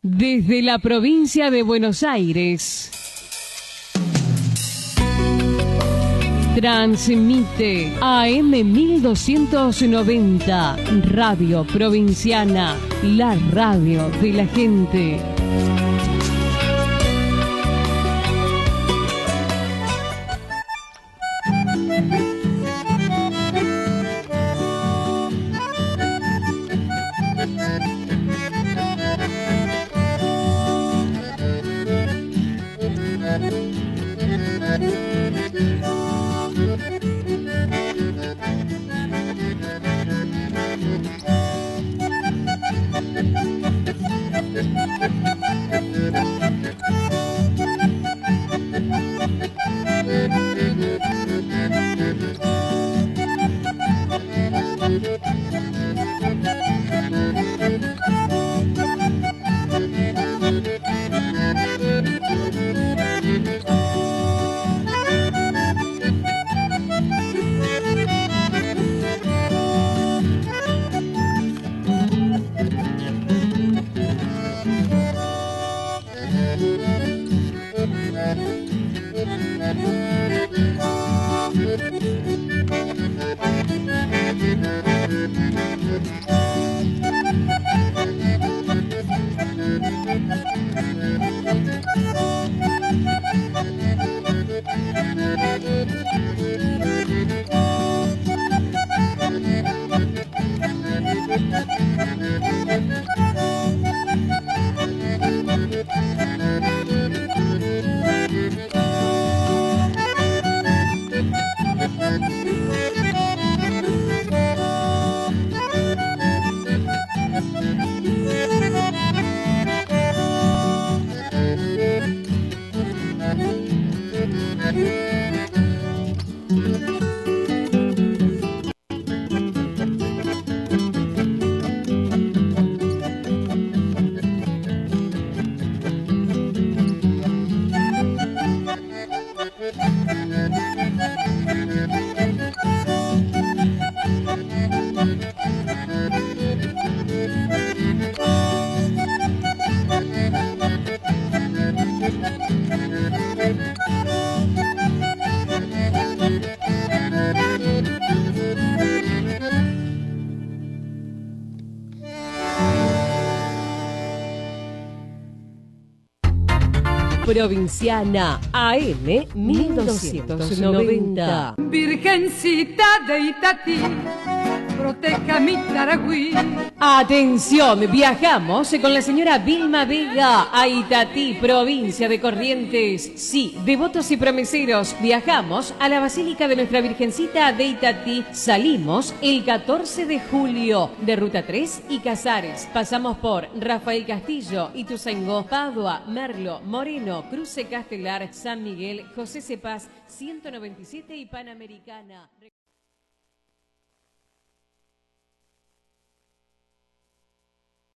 Desde la provincia de Buenos Aires, transmite AM 1290, Radio Provinciana, la radio de la gente. Provinciana AM 1290. Virgencita de Itatí, proteja mi Taragüí. Atención, viajamos con la señora Vilma Vega a Itatí, provincia de Corrientes. Sí, devotos y promeseros, viajamos a la Basílica de Nuestra Virgencita de Itatí. Salimos el 14 de julio de Ruta 3 y Casares. Pasamos por Rafael Castillo, Ituzaingó, Padua, Merlo, Moreno, Cruce Castelar, San Miguel, José Cepaz, 197 y Panamericana.